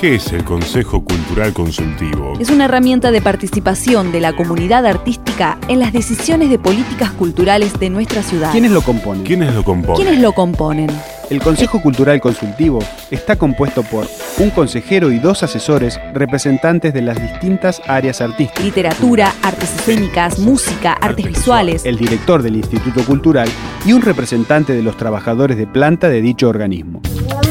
¿Qué es el Consejo Cultural Consultivo? Es una herramienta de participación de la comunidad artística en las decisiones de políticas culturales de nuestra ciudad. ¿Quiénes lo componen? ¿Quiénes lo componen? El Consejo Cultural Consultivo está compuesto por un consejero y 2 asesores representantes de las distintas áreas artísticas. Literatura, artes escénicas, música, artes visuales. El director del Instituto Cultural y un representante de los trabajadores de planta de dicho organismo.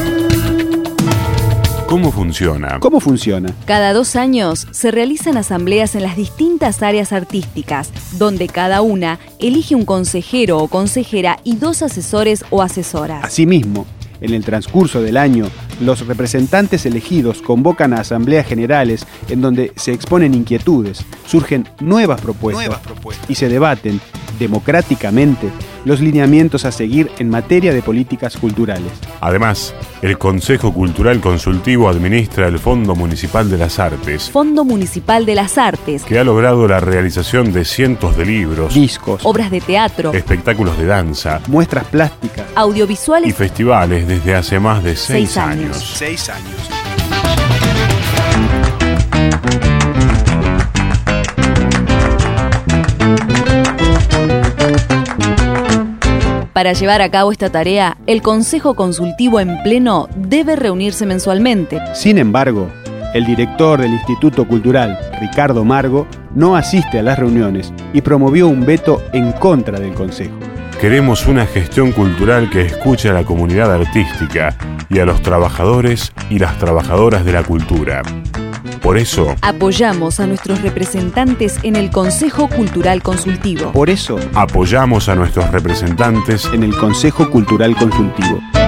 ¿Cómo funciona? ¿Cómo funciona? Cada 2 años se realizan asambleas en las distintas áreas artísticas, donde cada una elige un consejero o consejera y 2 asesores o asesoras. Asimismo, en el transcurso del año, los representantes elegidos convocan a asambleas generales en donde se exponen inquietudes, surgen nuevas propuestas y se debaten democráticamente los lineamientos a seguir en materia de políticas culturales. Además, el Consejo Cultural Consultivo administra el Fondo Municipal de las Artes. Fondo Municipal de las Artes, que ha logrado la realización de cientos de libros, discos, obras de teatro, espectáculos de danza, muestras plásticas, audiovisuales y festivales desde hace más de 6 años. 6 años. Para llevar a cabo esta tarea, el Consejo Consultivo en pleno debe reunirse mensualmente. Sin embargo, el director del Instituto Cultural, Ricardo Margo, no asiste a las reuniones y promovió un veto en contra del Consejo. Queremos una gestión cultural que escuche a la comunidad artística y a los trabajadores y las trabajadoras de la cultura. Por eso, apoyamos a nuestros representantes en el Consejo Cultural Consultivo. Por eso, apoyamos a nuestros representantes en el Consejo Cultural Consultivo.